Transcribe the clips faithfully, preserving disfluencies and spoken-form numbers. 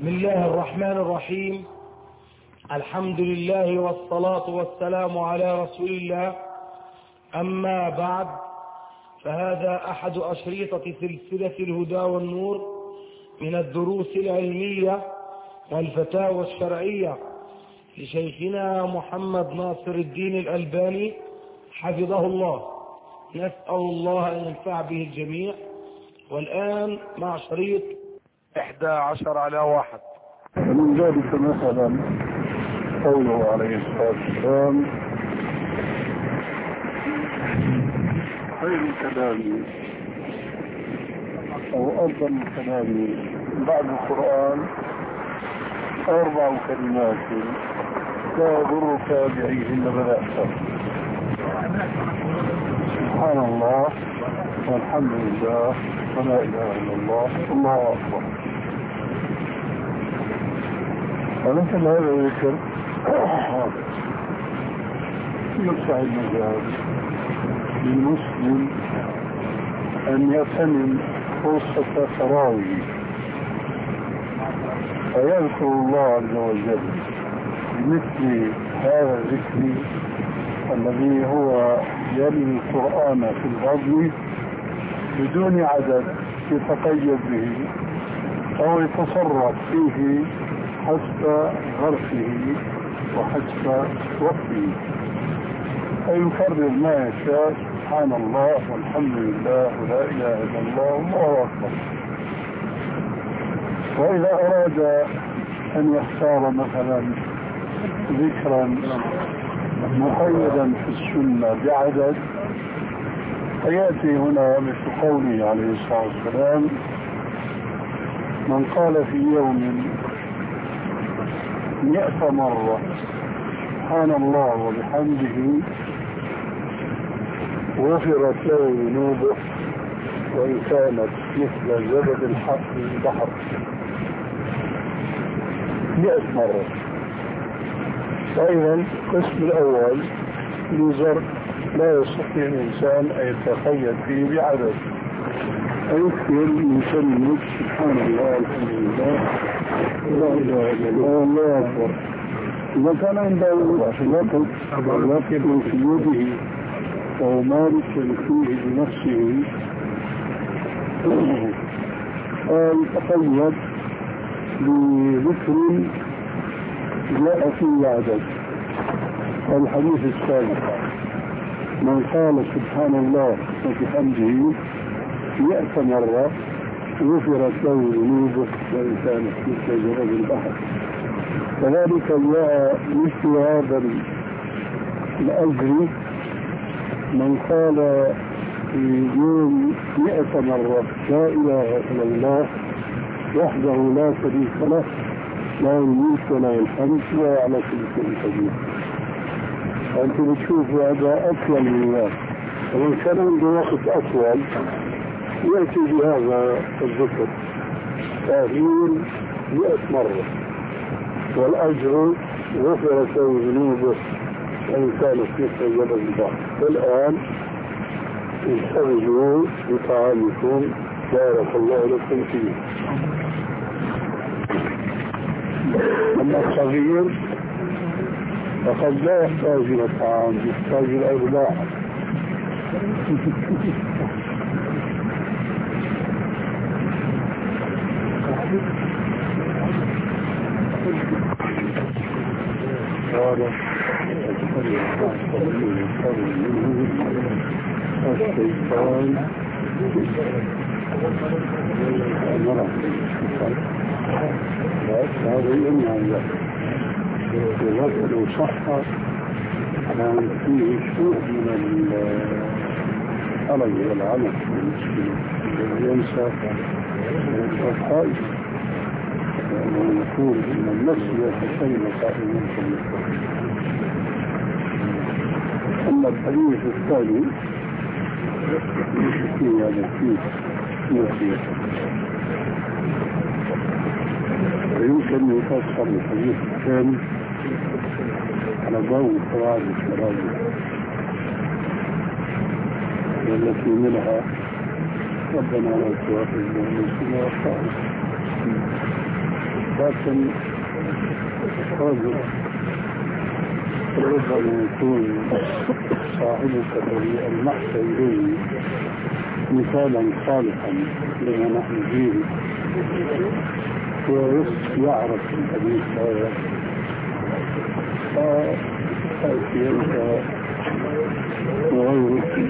بسم الله الرحمن الرحيم. الحمد لله والصلاة والسلام على رسول الله. أما بعد، فهذا أحد أشريطة سلسلة الهدى والنور من الدروس العلمية والفتاوى الشرعية لشيخنا محمد ناصر الدين الألباني حفظه الله. نسأل الله أن ينفع به الجميع. والآن مع شريط إحدى عشر على واحد. من ذلك مثلا قوله عليه الصلاة والسلام: خير الكلام أو أفضل الكلام بعد القرآن أربع كلمات لا يضرك بعيهن ولا أكثر: سبحان الله والحمد لله ولا إله إلا الله والله أكبر. ومثل هذا الذكر يصح المجال للمسلم أن يغتنم فرصة تراويه فيذكر الله عز وجل بمثل هذا الذكر الذي هو يلي القرآن في الغضب بدون عدد يتقيد به أو يتصرف فيه حسب ظرفه وحسب وقته، فيكرر ما يشاء: سبحان الله والحمد لله ولا إله إلا الله والله أكبر. وإذا أراد أن يختار مثلا ذكرا مقيدا في السنة بعدد، فيأتي هنا مثل قوله عليه الصلاة والسلام: من قال في يوم مئة مرة سبحان الله وبحمده غفرت له ذنوبه وإن كانت مثل زبد البحر. مئة مرة. أيضا القسم الأول لزر لا يستطيع الإنسان أن يتقيد فيه بعدد، فيكثر من كلمة سبحان الله الحمد لله لا إله إلا الله والله أكبر. إذا كان عنده وقت وقت في يده أو مالك فيه بنفسه فيتقيد بذكر جاء فيه عدد. الحديث السابق: من قال سبحان الله وبحمده مئة مرة غفرت له ذنوبه وإن كانت مثل زبد البحر. كذلك جاء مثل هذا الأجر: من قال في يوم مئة مرة لا إله إلا الله وحده لا شريك له لا الملك ولا الحمد وهو على كل شيء قدير. أنت بتشوف هذا أطول من ذلك، ومن كان عنده وقت أطول يأتي بهذا الذكر تأخير مئة مرة، والأجر غفرت له ذنوبه وإن كانت مثل جبل البحر. والآن انتبهوا بطعامكم بارك الله لكم فيه. أما الصغير فقد لا يحتاج إلى الطعام، يحتاج إلى إرضاع. الشيطان هذا يمنع ذلك، ولكن صح كان فيه شيء من الحرج والعنف ينسى الخائف، ونقول ان النفس يتسلم قائما. اما الحديث الثاني في هذا الشيء نسيه، ويمكن ان يفسر الحديث الثاني على ضوء قواعد الشرائع والتي منها ربنا لا تؤاخذنا إن نسينا وأخطأنا. لكن رجل ربما يكون صاحبك المحسن إليه مثالا صالحا لما نحن فيه ويعرف الحديث هذا فأتي أنت وغيرك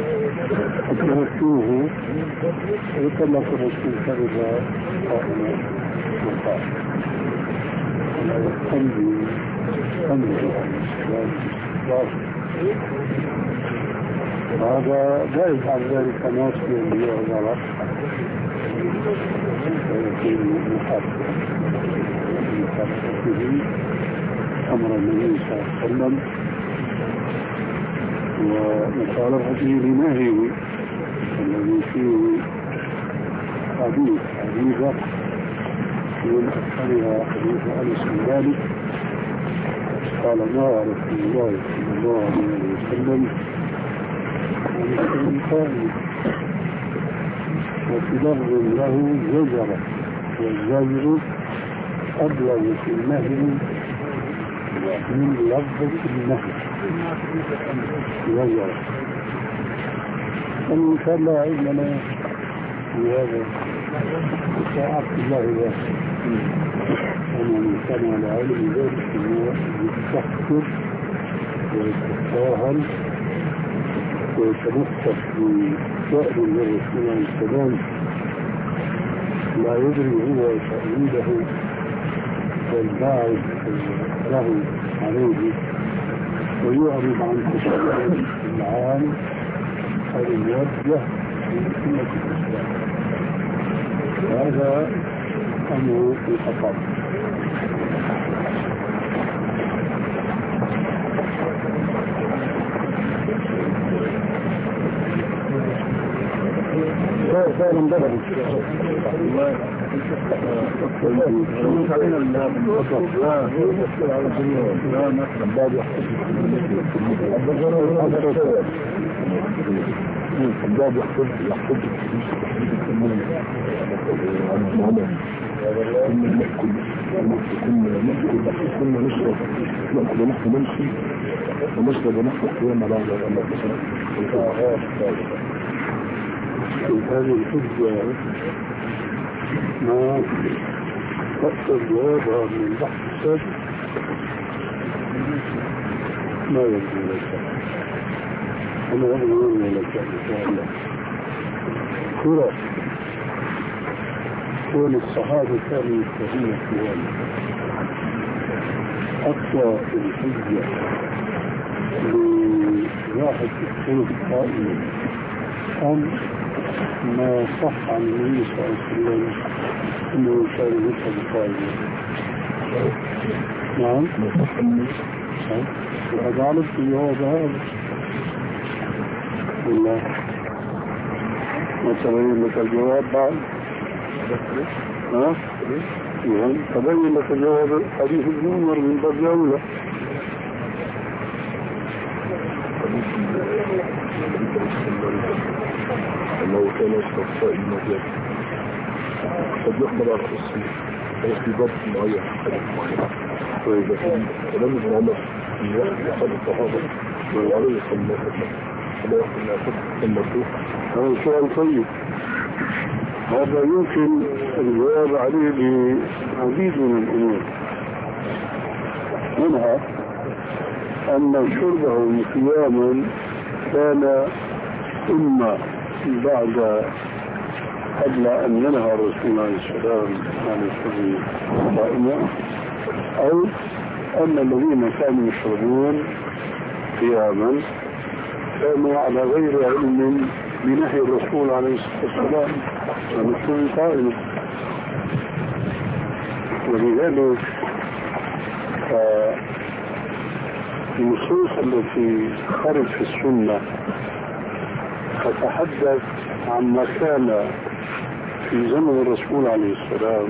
أتركوه وكما الرسول كذب قائما وقائما تنجي تنجي هذا لا يفعل ذلك ناس من يعذر ويكون محبا محبته أمر النبي صلى الله عليه وسلم ومخالفته لنهيه الذي فيه حديث حديثة من أكثرها حديث أنس بن مالك قال ما رسول الله صلى الله عليه وسلم عن قائل وفي لفظ له زجرة والزجر أبلغ في النهي من لفظ النهي زجرة فإن شاء الله علمنا في هذا وعبد الله ذلك أنا من كان على علم ذلك هو يستحقر ويتساهل ويتمسك بشأن الرسول عليه السلام لا يدري هو تأويله والباعث له عليه ويعرض عن تشريع العام الموجه في سنة الإسلام. هذا أمر الخطأ. فعلا بدأ الباب يحفظ يحفظ عن المعامل كنا نأكل كنا نأكل كنا نشرب نأكل ونحن نمشي ونشرب ونحن قيام على هذه الحجة ما تقصد جوابها من البحث السابق ما يبدو لك أنا أقول لك إن شاء الله كرة كون الصحابة كانوا يستهين الكوان أقوى في الحجة لواحد الخلق قائم أم ما صح عن النبي صلى الله عليه وسلم أنه كان يشهد قائما. نعم وقد علمت الجواب هذا والله ما تبين لك الجواب بعد ها؟ يعني تبين لك الجواب حديث ابن عمر من باب أولى الله كان يشرب صائم المجال قد يقبل على الرسول في ضبط معين وإذا كان كلام ابن عمر من يحكي أحد الصحابة وعليه صلى الله عليه وسلم فلا يحكي أن أخذ المفتوح. هذا سؤال طيب هذا يمكن الجواب عليه بعديد من الأمور منها أن شربه قياما كان إما بعد قبل أن ينهى الرسول عليه السلام عن الشرب قائما أو أن الذين كانوا يشربون قياما كانوا على غير علم بنهي الرسول عليه الصلاة والسلام عن الشرب قائما. ولذلك النصوص التي خرج في السنة تتحدث عما كان في زمن الرسول عليه السلام.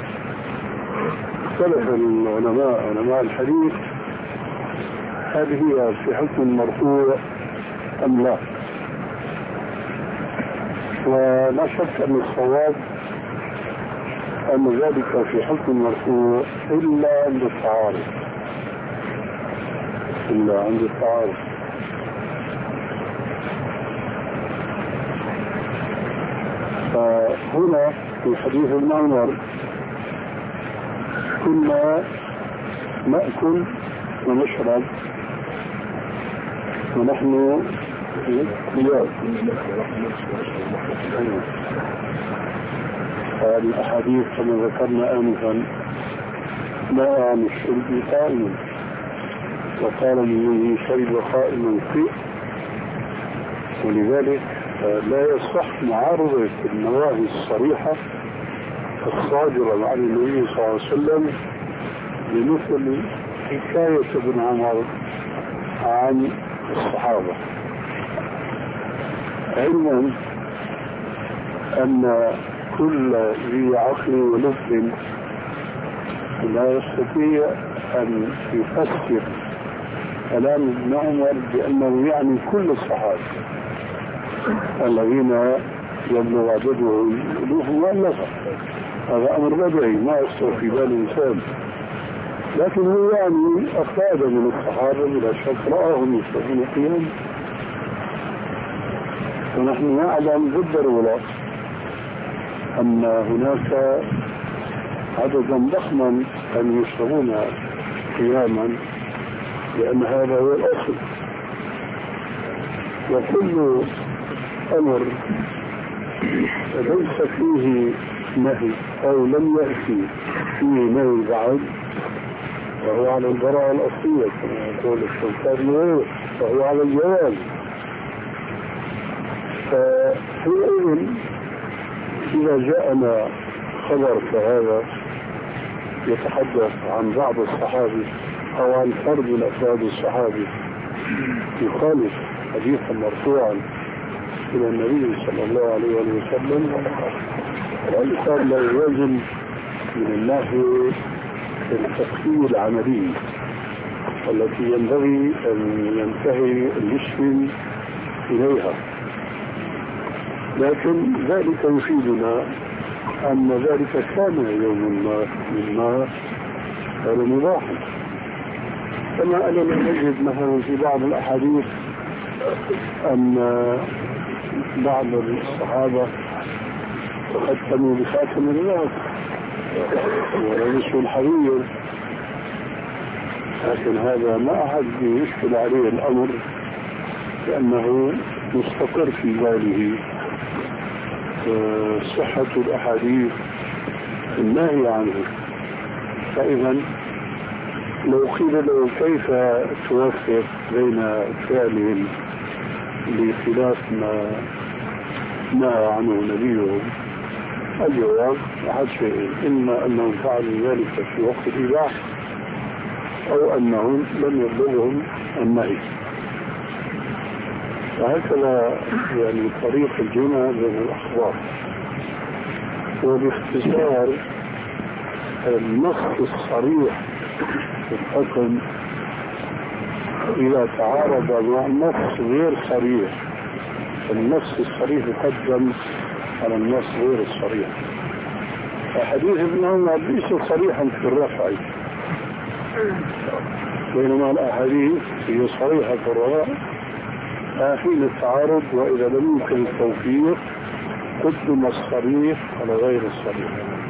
اختلف العلماء علماء الحديث هل هي في حكم مرفوع أم لا، ولا شك أن الصواب أن ذلك في حكم المرفوع إلا عند التعارض، إلا عند التعارض. فهنا في حديث ابن عمر كنا نأكل ونشرب ونحن قياد. هذه الأحاديث كما ذكرنا آنفا لا عن الشرب قائما، وقال من شرب قائما فيه، ولذلك لا يصح معارضة النواهي الصريحة الصادرة عن النبي صلى الله عليه وسلم بمثل حكاية ابن عمر عن الصحابة، علما أن كل ذي عقل ولب لا يستطيع أن يفسر كلام ابن عمر بأنه يعني كل الصحابة الذين يبلغ عددهم ألوف مؤلفة. هذا أمر بدعي ما يخطر في بال الإنسان، لكن هو يعني أفراد من الصحابة بلا شك رآهم يستطيعون قيام، ونحن نعلم بالضرورة أن هناك عددا ضخما أن يشربون قياما، لأن هذا هو الأصل. وكل أمر ليس فيه نهي أو لم يأتي فيه نهي بعد فهو على البراءة الأصلية كما يقول الشوكاني، فهو على الجواز. فحينئذ إذا جاءنا خبر كهذا يتحدث عن بعض الصحابة أو عن فرد من أفراد الصحابة يخالف حديثا مرفوعا إلى النبي صلى الله عليه وسلم، والإنسان لا يوازن من الناحية التفكير العملي التي ينبغي أن ينتهي المسلم إليها. لكن ذلك يفيدنا أن ذلك كان يوم ما مما كان مباحا، كما أننا نجد مثلا في بعض الأحاديث أن بعض الصحابة تختموا بخاتم الرأس ولبسوا الحرير، لكن هذا ما أحد يشكل عليه الأمر لأنه مستقر في باله صحة الأحاديث النهي عنه. فإذا لو قيل له كيف توفق بين فعلهم بخلاف ما نهى عنه نبيهم، الجواب أحد شيئين: إما أنهم فعلوا ذلك في وقت الإباحة أو أنهم لم يبلغهم النهي. وهكذا يعني طريق الجمع بين الأخبار. وباختصار النص الصريح في الحكم إذا تعارض مع النص غير صريح، النص الصريح يقدم على النص غير الصريح. فحديث ابن عمر ليس صريحا في الرفع، بينما الأحاديث هي صريحة في الرفع حين التعارض، وإذا لم يمكن التوفيق قدم الصريح على غير الصريح.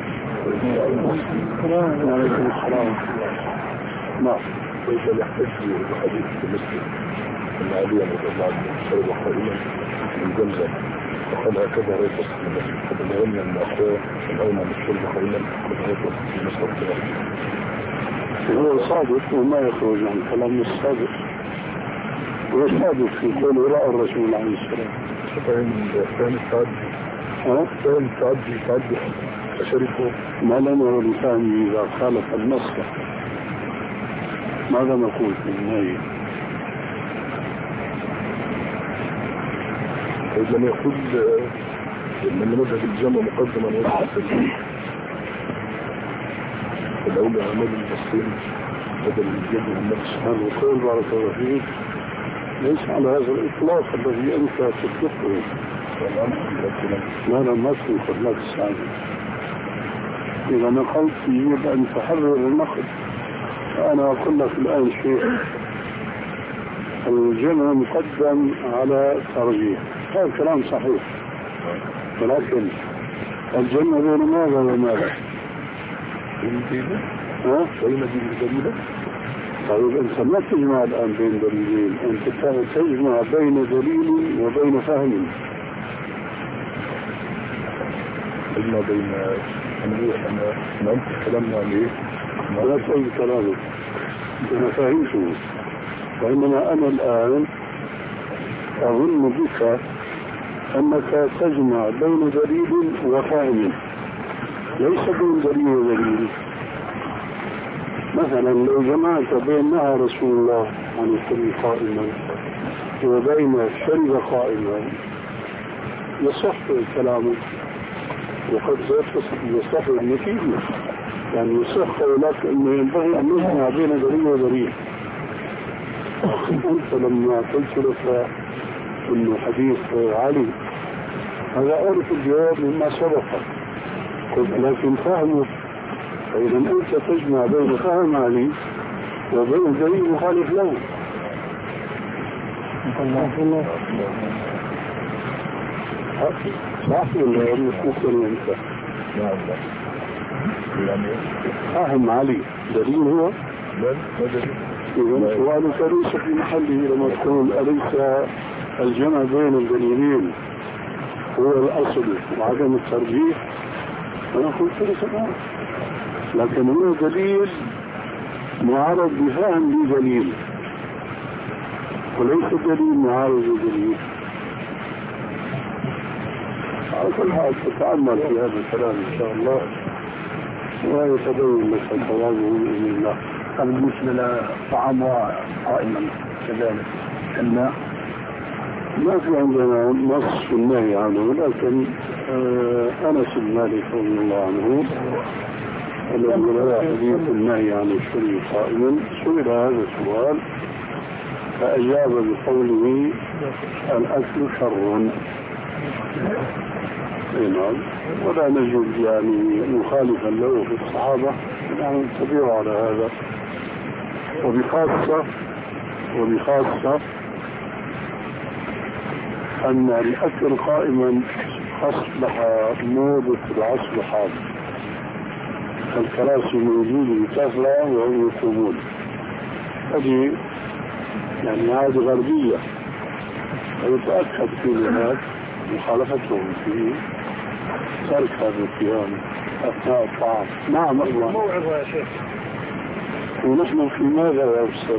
عليكم السلام. نعم. كيف يحتج بحديث مسلم أن علي رضي الله عنه شرب قائما من زمزم وقال هكذا رأيت مسلم قد بلغني أن أخوه الأولى بالشرب قائما قد رأيت مسلم مسلم هو صادق وما يخرج عن كلام الصادق، هو صادق في قول رأى الرسول عليه السلام. فهم التعدي ها؟ فهم التعدي تعدي أشرفه ما لنا ولفهمه إذا خالف النص ماذا نقول في النهي؟ إذا لم يقول من مذهب الجمع مقدما ويحسن الأولى عماد المسلم بدل الجد والنفس سبحانه وقال بارك الله فيك ليس على هذا الإطلاق الذي أنت تطلقه. لا لا ما تنقل لك السعادة. إذا نقلت يجب أن تحرر النقل. أنا أقول لك الآن شيء، الجمع مقدم على الترجيح، هذا كلام صحيح، ولكن الجمع بين ماذا وماذا؟ ها؟ بين دليل. طيب أنت ما تجمع الآن بين دليلين، أنت تجمع بين دليل وبين فهم. قلنا بين أنا أنا نعم كلامنا عليه لا تقول كلامك أنا فهمته، وإنما أنا الآن أظن بك أنك تجمع بين دليل وفهم، ليس بين دليل ودليل. مثلا لو جمعت بين نهى رسول الله عن الشرب قائما وبين شرب قائما يصح كلامك، وقد يصح النتيجة، يعني يصح قولك أنه ينبغي أن نجمع بين دليل ودليل. أنت لما قلت لك أنه حديث علي هذا أعرف الجواب مما سبق، قلت لكن فهمه، فإذا أنت تجمع بين فهم علي وبين دليل مخالف له. الله صح ولا مش ممكن أنت؟ نعم يعني فهم علي دليل هو؟ لا ما دليل. إذا سؤالك ليس في محله لما تقول أليس الجمع بين الدليلين هو الأصل وعدم الترجيح؟ أنا قلت لك نعم، لكن هو دليل معارض بفهم لدليل، وليس دليل معارض بدليل. على كل حال تتأمل في هذا الكلام إن شاء الله ويتبين لك الصواب بإذن الله. بالنسبة للطعام قائما كذلك الماء ما في عندنا نص في النهي عنه، لكن آه أنس بن مالك رضي الله عنه الذي روى حديث النهي عن الشرب قائما سئل هذا السؤال فأجاب بقوله الأكل شر. نعم، ولا نجد يعني مخالفا له في الصحابة، نحن نتبع على هذا. وبخاصة وبخاصة أن الأكل قائما أصبح موضة العصر حاضر، الكراسي موجودة بكثرة وهم يقومون، هذه يعني عادة غربية، ويتأكد في ذلك مخالفتهم في ترك هذا القيام أثناء الطعام. نعم الله موعظة يا شيخ. ونحن في ماذا يا أستاذ؟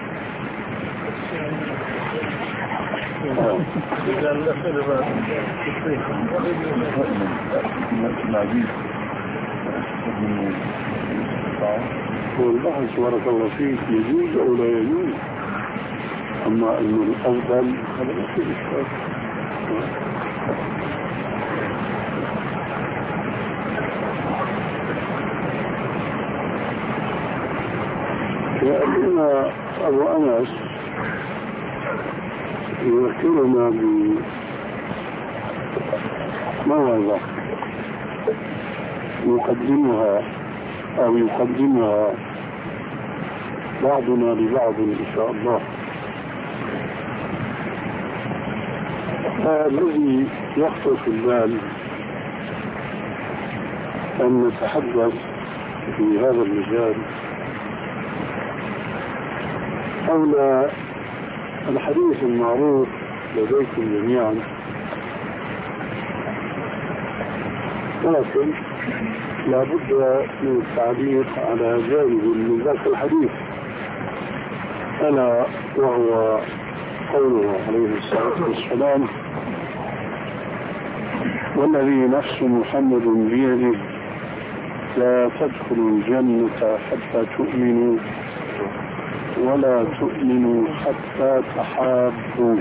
والبحث بارك الله فيك يجوز أو لا يجوز، أما أنه الأفضل هذا ما في إشكال. يأتينا أبو أنس يذكرنا بموعظة يقدمها أو يقدمها بعضنا لبعض إن شاء الله. الذي يخطر في البال أن نتحدث في هذا المجال حول الحديث المعروف لديكم جميعا، ولكن لا بد من التعليق على جانب من ذاك الحديث، ألا وهو قوله عليه الصلاة والسلام: والذي نفس محمد بيده لا تدخلوا الجنة حتى تؤمنوا ولا تؤمنوا حتى تحابوا،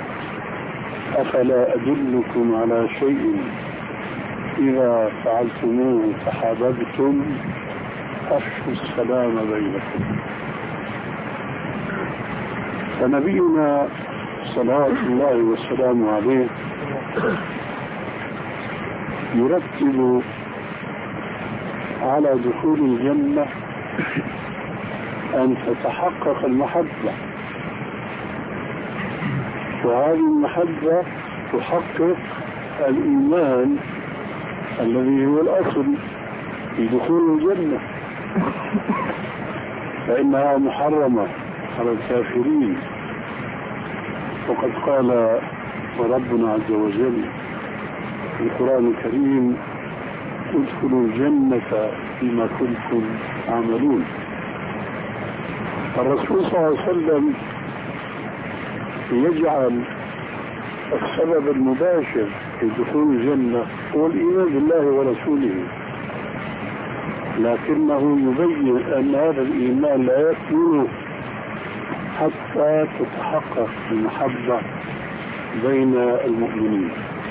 أفلا أدلكم على شيء إذا فعلتموه تحاببتم؟ أفشوا السلام بينكم. فنبينا صلوات الله والسلام عليه يرتب على دخول الجنة أن تتحقق المحبة، وهذه المحبة تحقق الإيمان الذي هو الأصل في دخول الجنة، فإنها محرمة على الكافرين. وقد قال ربنا عز وجل في القرآن الكريم: ادخلوا الجنة بما كنتم تعملون. الرسول صلى الله عليه وسلم يجعل السبب المباشر في دخول الجنة هو الإيمان بالله ورسوله، لكنه يبين أن هذا الإيمان لا يكمل حتى تتحقق المحبة بين المؤمنين.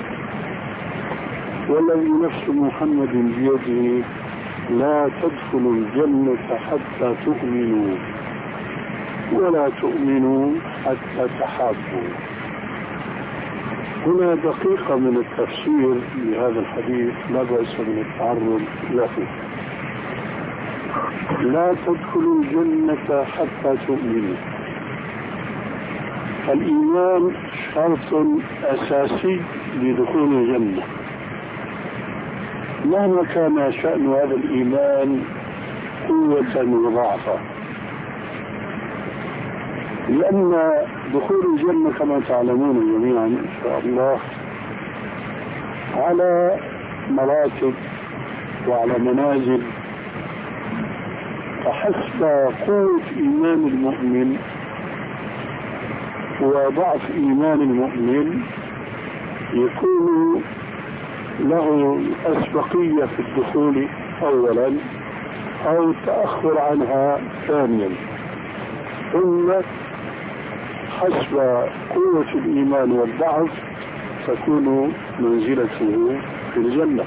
والذي نفس محمد بيده لا تدخلوا الجنة حتى تؤمنوا ولا تؤمنوا حتى تحابوا. هنا دقيقة من التفسير لهذا الحديث لا بأس من التعرض له. لا تدخلوا الجنة حتى تؤمنوا. الإيمان شرط أساسي لدخول الجنة، مهما كان شأن هذا الإيمان قوة وضعفا، لأن دخول الجنة كما تعلمون جميعا إن شاء الله على مراتب وعلى منازل، فحسب قوة إيمان المؤمن وضعف إيمان المؤمن يكون له أسبقية في الدخول أولا أو التأخر عنها ثانيا، ثم حسب قوة الإيمان والضعف تكون منزلته في الجنة.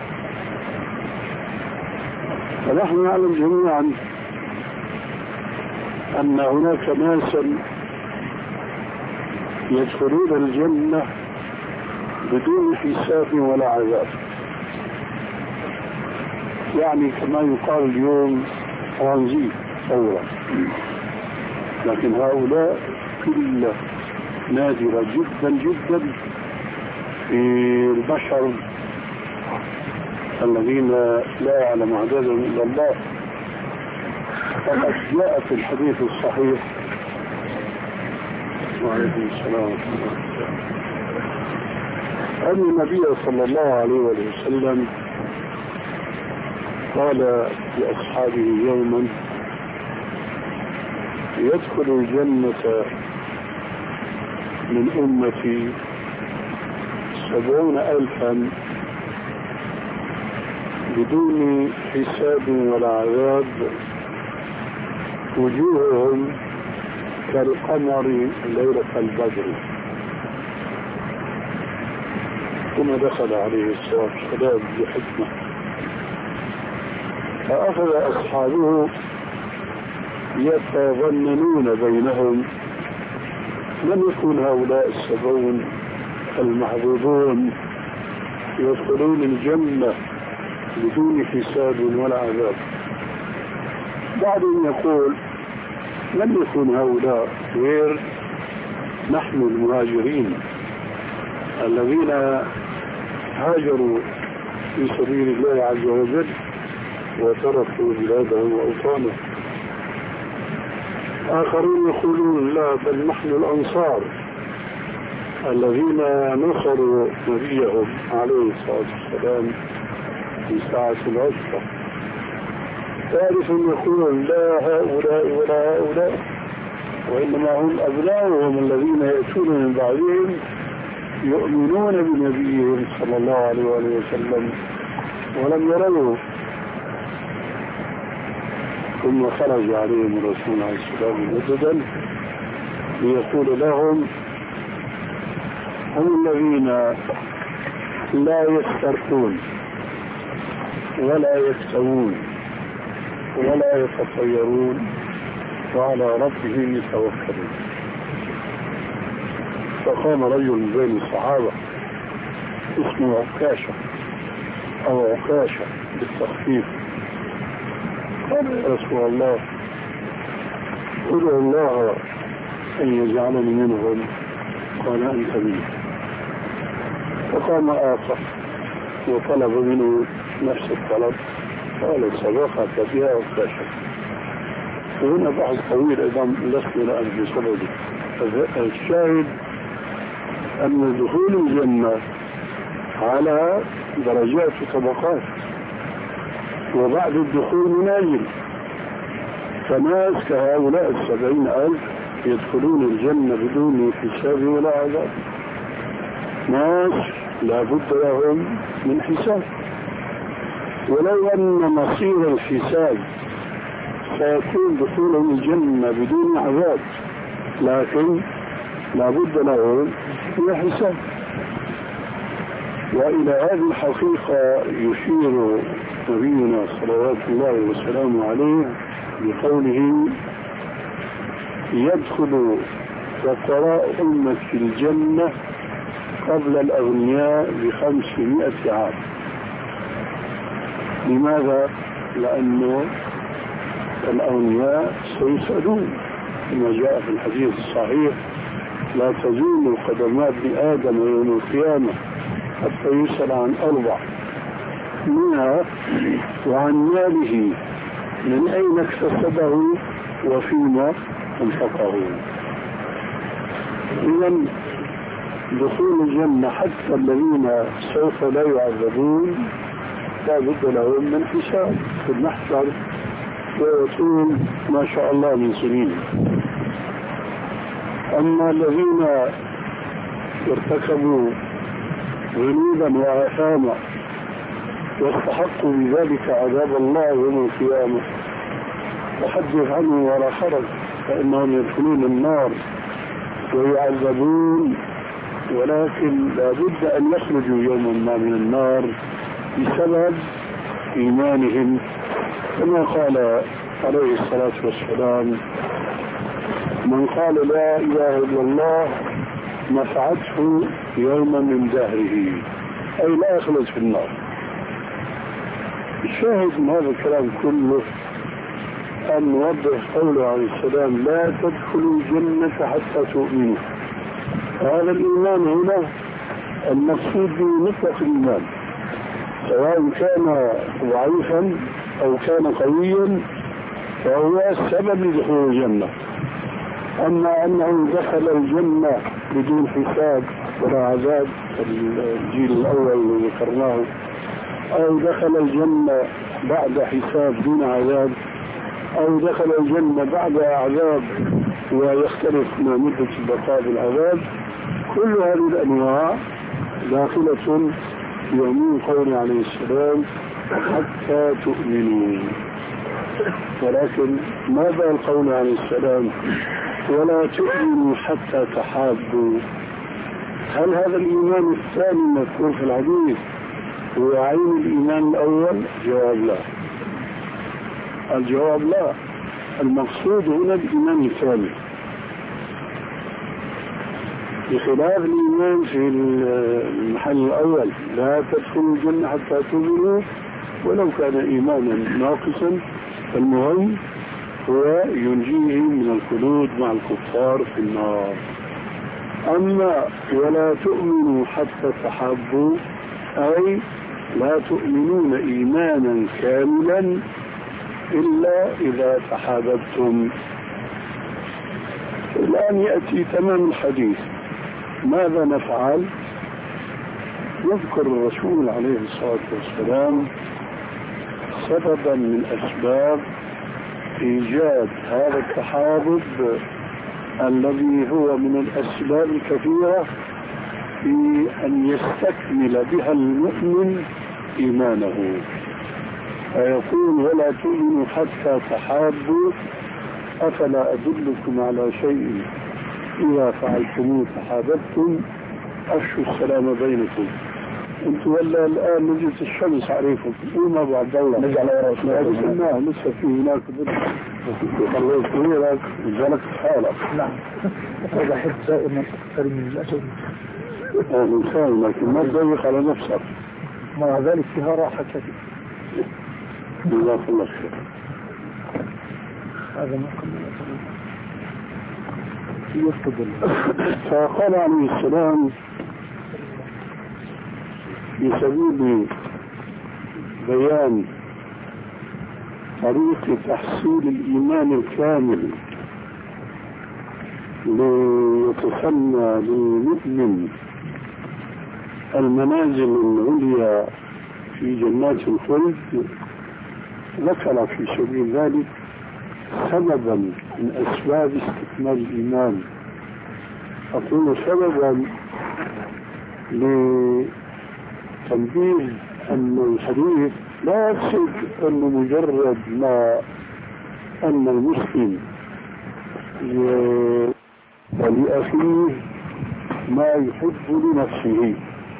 فنحن نعلم جميعا أن هناك ناسا يدخلون الجنة بدون حساب ولا عذاب، يعني كما يقال اليوم ترانزيت فورا، لكن هؤلاء قلة نادرة جدا جدا في البشر الذين لا يعلم عددهم إلا الله. فقد جاء في الحديث الصحيح وعليكم السلام أن النبي صلى الله عليه وسلم قال لأصحابه يوما: يدخل الجنة من أمتي سبعون ألفا بدون حساب ولا عذاب، وجوههم كالقمر ليلة البدر. ثم دخل عليه الصلاة والسلام بحكمة، فأخذ أصحابه يتظننون بينهم من يكون هؤلاء السبعون المحظوظون يدخلون الجنة بدون حساب ولا عذاب. بعضهم يقول لم يكن هؤلاء غير نحن المهاجرين الذين هاجروا في سبيل الله عز وجل وتركوا بلادهم وأوطانهم. آخرون يقولون لا، بل نحن الأنصار الذين نصروا نبيهم عليه الصلاة والسلام في ساعة العسرة. ثالث يقولون لا هؤلاء ولا هؤلاء، وإنما هم أبناؤهم الذين يأتون من بعدهم يؤمنون بنبيهم صلى الله عليه وسلم ولم يروه. ثم خرج عليهم الرسول عليه السلام مجددا ليقول لهم: هم الذين لا يسترقون ولا يكتوون ولا يتطيرون وعلى ربهم يتوكلون. فقام رجل من بين الصحابة اسمه عكاشة أو عكاشة بالتخفيف رسول الله ادعو الله أن يجعلني منهم، قال أنت منه. فقام آخر وطلب منه نفس الطلب، قال سبقك بها وكاشف. وهنا بحث طويل أيضا لست الآن في صدده. الشاهد أن دخول الجنة على درجات وطبقات، وبعد الدخول منازل. فناس كهؤلاء السبعين ألف يدخلون الجنة بدون حساب ولا عذاب، ناس لا بد لهم من حساب. ولو أن مصير الحساب سيكون دخولهم الجنة بدون عذاب، لكن لا بد لهم من حساب. وإلى هذه الحقيقة يشير نبينا صلوات الله وسلامه عليه بقوله يدخل فقراء أمة في الجنة قبل الأغنياء بخمسمائة عام. لماذا؟ لأنه الأغنياء سيسألون كما جاء في الحديث الصحيح لا تزول قدم ابن آدم يوم القيامة حتى يسأل عن أربع، منها وعن ماله من أين اكتسبه وفيما انفقه. إذن دخول الجنة حتى الذين سوف لا يعذبون لا بد لهم من حساب في المحشر ويطول ما شاء الله من سنين. أما الذين ارتكبوا ذنوبا وآثاما يستحقوا بذلك عذاب الله يوم القيامة وحدث عنه ولا حرج، فإنهم يدخلون النار ويعذبون، ولكن لا بد أن يخرجوا يوما ما من النار بسبب إيمانهم، كما قال عليه الصلاة والسلام من قال لا إله إلا الله نفعته يوما من دهره، أي لا يخلد في النار. الشاهد من هذا الكلام كله أن نوضح قوله عليه السلام لا تدخلوا الجنة حتى تؤمنوا. هذا الإيمان هنا المقصود به مطلق الإيمان، سواء كان ضعيفا أو كان قويا فهو السبب لدخول الجنة. أما أنه دخل الجنة بدون حساب ولا عذاب الجيل الأول اللي ذكرناه، أو دخل الجنة بعد حساب دون عذاب، أو دخل الجنة بعد عذاب ويختلف ما مدة البقاء بالعذاب، كل هذه الأنواع داخلة في عموم قوله عليه السلام حتى تؤمنوا. ولكن ماذا القول عليه السلام ولا تؤمنوا حتى تحابوا؟ هل هذا الإيمان الثاني المذكور في الحديث هو عين الإيمان الأول؟ جواب لا. الجواب لا. المقصود هنا الإيمان الثاني، بخلاف الإيمان في المحل الأول لا تدخلوا الجنة حتى تؤمنوا ولو كان إيمانا ناقصا، المهم هو ينجيهم من الخلود مع الكفار في النار. أما ولا تؤمنوا حتى تحابوا أي لا تؤمنون إيمانا كاملا إلا إذا تحاببتم. الآن يأتي تمام الحديث، ماذا نفعل؟ يذكر الرسول عليه الصلاة والسلام سببا من أسباب إيجاد هذا التحابب الذي هو من الأسباب الكثيرة في أن يستكمل بها المؤمن إيمانه. فيقول ولا تؤمنوا حتى تحابوا أفلا أدلكم على شيء إذا فعلتموه تحاببتم أفشوا السلام بينكم. انتم ولا الآن نزلت الشمس عليكم قوموا بعد دولة نجعل على رسولنا لسه في هناك خليت كبيرك وجالك حالك. نعم هذا حد دائما أكثر من الأجل الإنسان، لكن ما تضيق على نفسك، مع ذلك فيها راحة كثيرة. جزاك الله خير. هذا ما فقال عليه السلام في سبيل بيان طريقة تحصيل الإيمان الكامل ليتسنى للمؤمن المنازل العليا في جنات الخلد، ذكر في سبيل ذلك سببا من أسباب استكمال الإيمان. أقول سببا لتنبيه أن الحديث لا يقصد أن مجرد ما أن المسلم ولأخيه ما يحب لنفسه،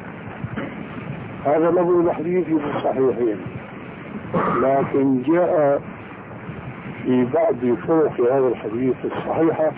هذا لفظ الحديث في الصحيحين، لكن جاء في بعض طرق هذا الحديث الصحيحة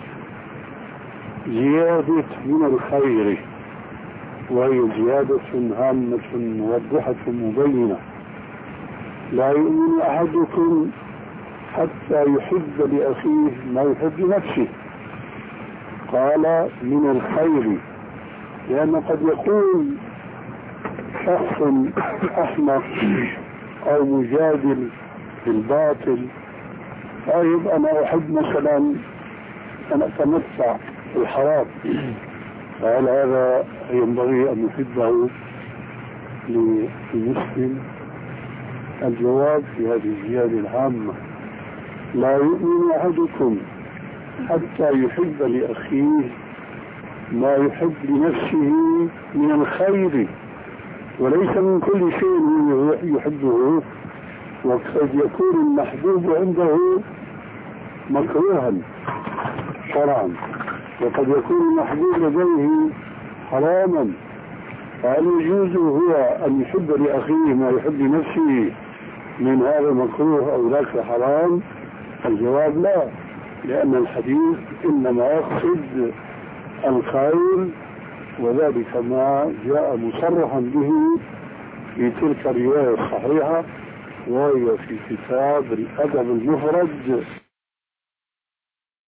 زيادة من الخير، وهي زيادة هامة موضحة مبينة: لا يؤمن أحدكم حتى يحب لأخيه ما يحب لنفسه. قال من الخير، لأن قد يكون شخص أحمق أو مجادل بالباطل، طيب أنا أحب مثلا أن أتمتع بالحرام، فهل هذا ينبغي أن يحبه للمسلم؟ الجواب في هذه الزيادة العامة: لا يؤمن أحدكم حتى يحب لأخيه ما يحب لنفسه من الخير، وليس من كل شيء يحبه، وقد يكون المحبوب عنده مكروها شرعا، وقد يكون المحبوب لديه حراما، فهل يجوز هو أن يحب لأخيه ما يحب لنفسه من هذا مكروه أو ذاك حرام؟ الجواب لا، لأن الحديث إنما يقصد الخير، وذلك ما جاء مصرحا به في تلك الرواية الصحيحة، وهي في كتاب الأدب المفرد